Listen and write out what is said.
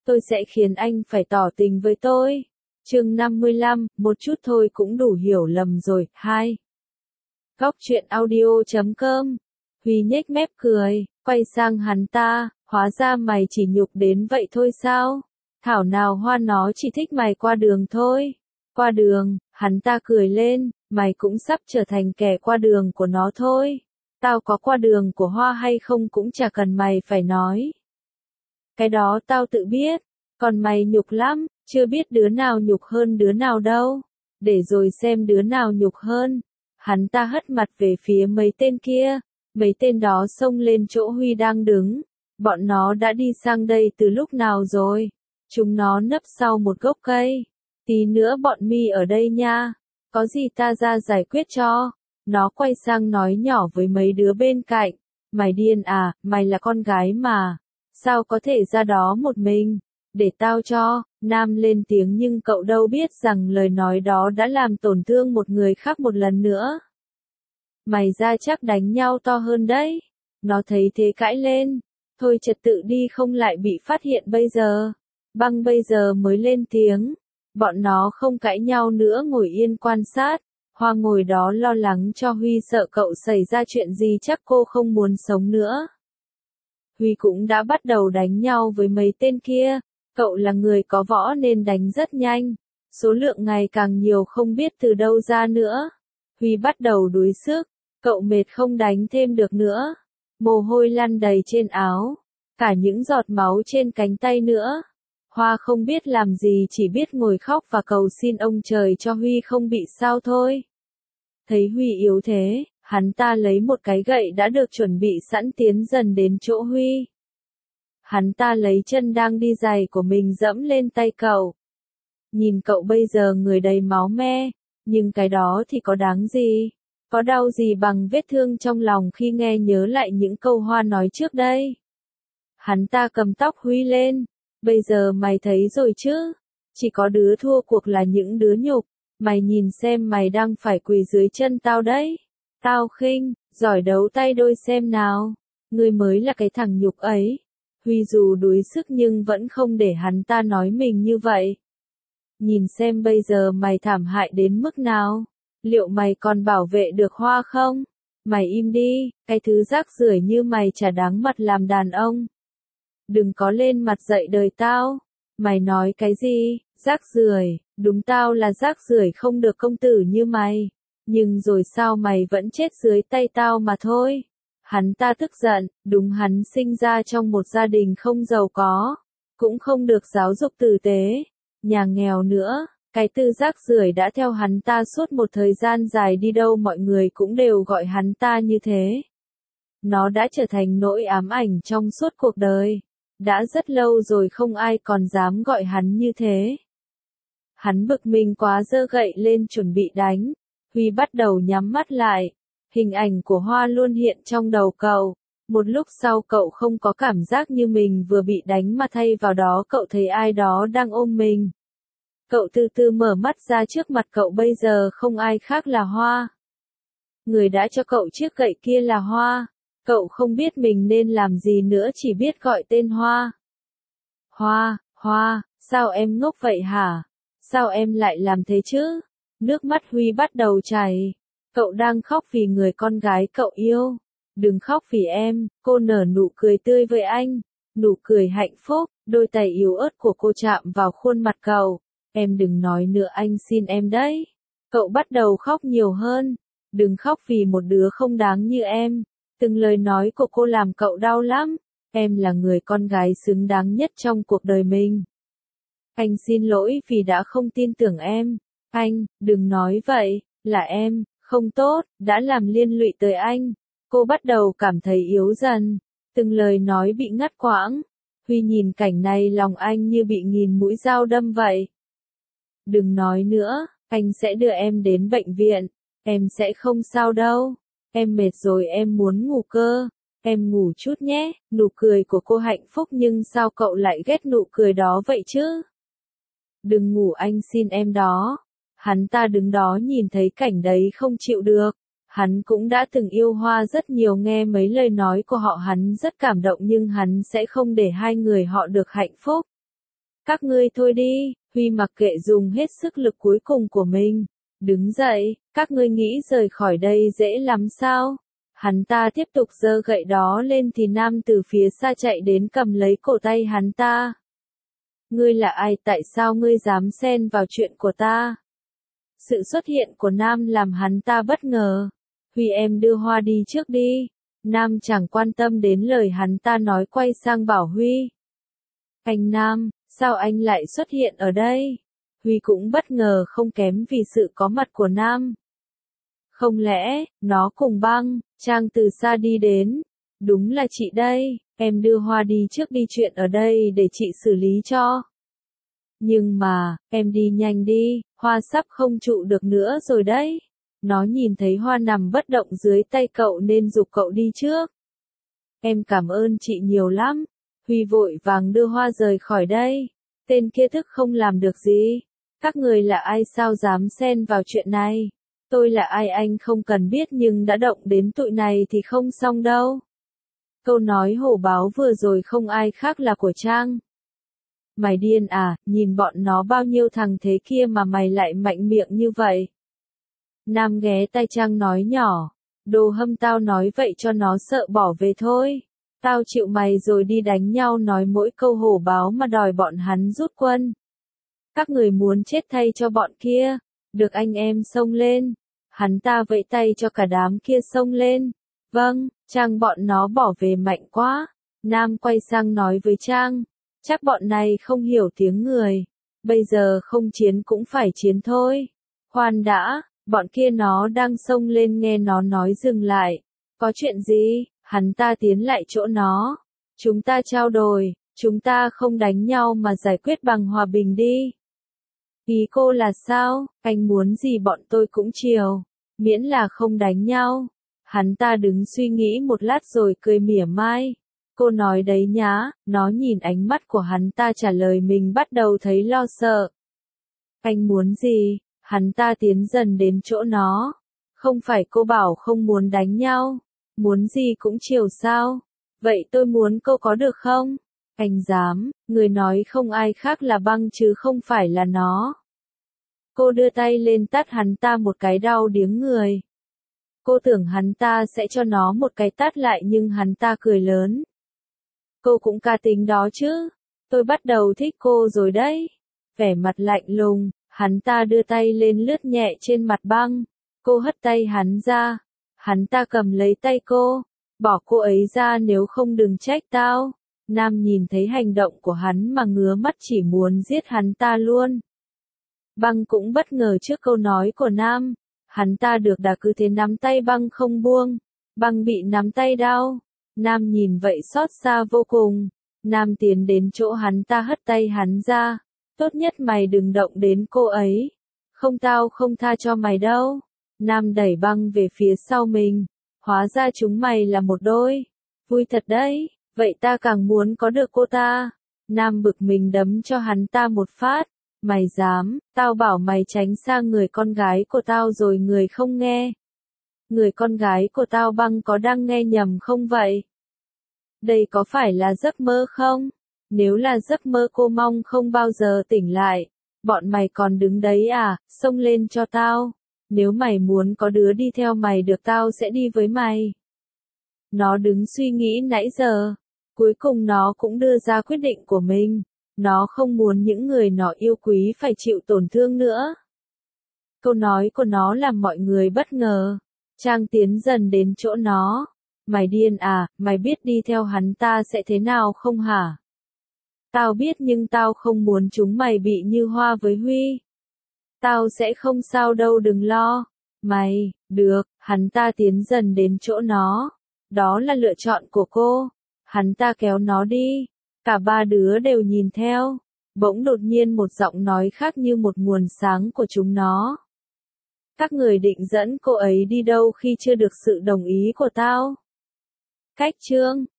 tôi sẽ khiến anh phải tỏ tình với tôi. Chương 55, một chút thôi cũng đủ hiểu lầm rồi. 2. Góc truyện audio.com. Huy nhếch mép cười, quay sang hắn ta, hóa ra mày chỉ nhục đến vậy thôi sao? Thảo nào Hoa nó chỉ thích mày qua đường thôi. Qua đường, hắn ta cười lên, mày cũng sắp trở thành kẻ qua đường của nó thôi. Tao có qua đường của Hoa hay không cũng chả cần mày phải nói. Cái đó tao tự biết, còn mày nhục lắm, chưa biết đứa nào nhục hơn đứa nào đâu. Để rồi xem đứa nào nhục hơn. Hắn ta hất mặt về phía mấy tên kia, mấy tên đó xông lên chỗ Huy đang đứng. Bọn nó đã đi sang đây từ lúc nào rồi? Chúng nó nấp sau một gốc cây. Tí nữa bọn mi ở đây nha, có gì ta ra giải quyết cho. Nó quay sang nói nhỏ với mấy đứa bên cạnh, mày điên à, mày là con gái mà, sao có thể ra đó một mình, để tao cho. Nam lên tiếng nhưng cậu đâu biết rằng lời nói đó đã làm tổn thương một người khác một lần nữa. Mày ra chắc đánh nhau to hơn đấy. Nó thấy thế cãi lên, thôi trật tự đi không lại bị phát hiện bây giờ. Băng bây giờ mới lên tiếng. Bọn nó không cãi nhau nữa ngồi yên quan sát. Hoa ngồi đó lo lắng cho Huy sợ cậu xảy ra chuyện gì chắc cô không muốn sống nữa. Huy cũng đã bắt đầu đánh nhau với mấy tên kia. Cậu là người có võ nên đánh rất nhanh. Số lượng ngày càng nhiều không biết từ đâu ra nữa. Huy bắt đầu đuối sức. Cậu mệt không đánh thêm được nữa. Mồ hôi lăn đầy trên áo. Cả những giọt máu trên cánh tay nữa. Hoa không biết làm gì chỉ biết ngồi khóc và cầu xin ông trời cho Huy không bị sao thôi. Thấy Huy yếu thế, hắn ta lấy một cái gậy đã được chuẩn bị sẵn tiến dần đến chỗ Huy. Hắn ta lấy chân đang đi giày của mình dẫm lên tay cậu. Nhìn cậu bây giờ người đầy máu me, nhưng cái đó thì có đáng gì? Có đau gì bằng vết thương trong lòng khi nghe nhớ lại những câu Hoa nói trước đây? Hắn ta cầm tóc Huy lên. Bây giờ mày thấy rồi chứ? Chỉ có đứa thua cuộc là những đứa nhục. Mày nhìn xem mày đang phải quỳ dưới chân tao đấy. Tao khinh, giỏi đấu tay đôi xem nào. Ngươi mới là cái thằng nhục ấy. Huy dù đuối sức nhưng vẫn không để hắn ta nói mình như vậy. Nhìn xem bây giờ mày thảm hại đến mức nào. Liệu mày còn bảo vệ được Hoa không? Mày im đi, cái thứ rác rưởi như mày chả đáng mặt làm đàn ông. Đừng có lên mặt dạy đời tao. Mày nói cái gì? Rác rưởi? Đúng tao là rác rưởi không được công tử như mày. Nhưng rồi sao mày vẫn chết dưới tay tao mà thôi. Hắn ta tức giận, đúng hắn sinh ra trong một gia đình không giàu có. Cũng không được giáo dục tử tế. Nhà nghèo nữa. Cái từ rác rưởi đã theo hắn ta suốt một thời gian dài đi đâu mọi người cũng đều gọi hắn ta như thế. Nó đã trở thành nỗi ám ảnh trong suốt cuộc đời. Đã rất lâu rồi không ai còn dám gọi hắn như thế. Hắn bực mình quá giơ gậy lên chuẩn bị đánh. Huy bắt đầu nhắm mắt lại. Hình ảnh của Hoa luôn hiện trong đầu cậu. Một lúc sau cậu không có cảm giác như mình vừa bị đánh mà thay vào đó cậu thấy ai đó đang ôm mình. Cậu từ từ mở mắt ra trước mặt cậu bây giờ không ai khác là Hoa. Người đã cho cậu chiếc gậy kia là Hoa. Cậu không biết mình nên làm gì nữa chỉ biết gọi tên Hoa. Hoa, Hoa, sao em ngốc vậy hả? Sao em lại làm thế chứ? Nước mắt Huy bắt đầu chảy. Cậu đang khóc vì người con gái cậu yêu. Đừng khóc vì em, cô nở nụ cười tươi với anh. Nụ cười hạnh phúc, đôi tay yếu ớt của cô chạm vào khuôn mặt cậu. Em đừng nói nữa anh xin em đấy. Cậu bắt đầu khóc nhiều hơn. Đừng khóc vì một đứa không đáng như em. Từng lời nói của cô làm cậu đau lắm. Em là người con gái xứng đáng nhất trong cuộc đời mình. Anh xin lỗi vì đã không tin tưởng em. Anh, đừng nói vậy, là em, không tốt, đã làm liên lụy tới anh. Cô bắt đầu cảm thấy yếu dần. Từng lời nói bị ngắt quãng. Huy nhìn cảnh này lòng anh như bị nghìn mũi dao đâm vậy. Đừng nói nữa, anh sẽ đưa em đến bệnh viện. Em sẽ không sao đâu. Em mệt rồi em muốn ngủ cơ. Em ngủ chút nhé. Nụ cười của cô hạnh phúc nhưng sao cậu lại ghét nụ cười đó vậy chứ? Đừng ngủ anh xin em đó. Hắn ta đứng đó nhìn thấy cảnh đấy không chịu được. Hắn cũng đã từng yêu Hoa rất nhiều nghe mấy lời nói của họ hắn rất cảm động nhưng hắn sẽ không để hai người họ được hạnh phúc. Các ngươi thôi đi, Huy mặc kệ dùng hết sức lực cuối cùng của mình. Đứng dậy, các ngươi nghĩ rời khỏi đây dễ lắm sao? Hắn ta tiếp tục giơ gậy đó lên thì nam từ phía xa chạy đến cầm lấy cổ tay hắn ta. Ngươi là ai, tại sao ngươi dám xen vào chuyện của ta? Sự xuất hiện của nam làm hắn ta bất ngờ. Huy em đưa Hoa đi trước đi. Nam chẳng quan tâm đến lời hắn ta nói, quay sang bảo Huy. Anh Nam, sao anh lại xuất hiện ở đây? Huy cũng bất ngờ không kém vì sự có mặt của Nam. Không lẽ, nó cùng Băng, Trang từ xa đi đến. Đúng là chị đây, em đưa Hoa đi trước đi, chuyện ở đây để chị xử lý cho. Nhưng mà, em đi nhanh đi, Hoa sắp không trụ được nữa rồi đấy. Nó nhìn thấy Hoa nằm bất động dưới tay cậu nên giục cậu đi trước. Em cảm ơn chị nhiều lắm. Huy vội vàng đưa Hoa rời khỏi đây. Tên kia thức không làm được gì. Các người là ai, sao dám xen vào chuyện này? Tôi là ai anh không cần biết, nhưng đã động đến tụi này thì không xong đâu. Câu nói hổ báo vừa rồi không ai khác là của Trang. Mày điên à, nhìn bọn nó bao nhiêu thằng thế kia mà mày lại mạnh miệng như vậy. Nam ghé tai Trang nói nhỏ, đồ hâm, tao nói vậy cho nó sợ bỏ về thôi. Tao chịu mày rồi đi đánh nhau, nói mỗi câu hổ báo mà đòi bọn hắn rút quân. Các người muốn chết thay cho bọn kia. Được anh em xông lên. Hắn ta vẫy tay cho cả đám kia xông lên. Vâng, Trang, bọn nó bỏ về mạnh quá. Nam quay sang nói với Trang. Chắc bọn này không hiểu tiếng người. Bây giờ không chiến cũng phải chiến thôi. Khoan đã, bọn kia nó đang xông lên, nghe nó nói dừng lại. Có chuyện gì? Hắn ta tiến lại chỗ nó. Chúng ta trao đổi, chúng ta không đánh nhau mà giải quyết bằng hòa bình đi. Ý cô là sao? Anh muốn gì bọn tôi cũng chiều. Miễn là không đánh nhau. Hắn ta đứng suy nghĩ một lát rồi cười mỉa mai. Cô nói đấy nhá. Nó nhìn ánh mắt của hắn ta trả lời mình bắt đầu thấy lo sợ. Anh muốn gì? Hắn ta tiến dần đến chỗ nó. Không phải cô bảo không muốn đánh nhau. Muốn gì cũng chiều sao? Vậy tôi muốn cô có được không? Anh dám, người nói không ai khác là Băng chứ không phải là nó. Cô đưa tay lên tát hắn ta một cái đau điếng người. Cô tưởng hắn ta sẽ cho nó một cái tát lại nhưng hắn ta cười lớn. Cô cũng cá tính đó chứ. Tôi bắt đầu thích cô rồi đấy. Vẻ mặt lạnh lùng, hắn ta đưa tay lên lướt nhẹ trên mặt Băng. Cô hất tay hắn ra. Hắn ta cầm lấy tay cô. Bỏ cô ấy ra, nếu không đừng trách tao. Nam nhìn thấy hành động của hắn mà ngứa mắt, chỉ muốn giết hắn ta luôn. Băng cũng bất ngờ trước câu nói của Nam. Hắn ta được đà cứ thế nắm tay Băng không buông. Băng bị nắm tay đau. Nam nhìn vậy xót xa vô cùng. Nam tiến đến chỗ hắn ta hất tay hắn ra. Tốt nhất mày đừng động đến cô ấy. Không, tao không tha cho mày đâu. Nam đẩy Băng về phía sau mình. Hóa ra chúng mày là một đôi. Vui thật đấy, vậy ta càng muốn có được cô ta. Nam bực mình đấm cho hắn ta một phát. Mày dám, tao bảo mày tránh sang người con gái của tao rồi người không nghe. Người con gái của tao Băng có đang nghe nhầm không vậy? Đây có phải là giấc mơ không? Nếu là giấc mơ cô mong không bao giờ tỉnh lại. Bọn mày còn đứng đấy à, xông lên cho tao. Nếu mày muốn có đứa đi theo mày được, tao sẽ đi với mày. Nó đứng suy nghĩ nãy giờ. Cuối cùng nó cũng đưa ra quyết định của mình. Nó không muốn những người nó yêu quý phải chịu tổn thương nữa. Câu nói của nó làm mọi người bất ngờ. Trang tiến dần đến chỗ nó. Mày điên à, mày biết đi theo hắn ta sẽ thế nào không hả? Tao biết, nhưng tao không muốn chúng mày bị như Hoa với Huy. Tao sẽ không sao đâu, đừng lo. Mày, được, hắn ta tiến dần đến chỗ nó. Đó là lựa chọn của cô. Hắn ta kéo nó đi. Cả ba đứa đều nhìn theo. Bỗng đột nhiên một giọng nói khác như một nguồn sáng của chúng nó. Các người định dẫn cô ấy đi đâu khi chưa được sự đồng ý của tao? Cách chương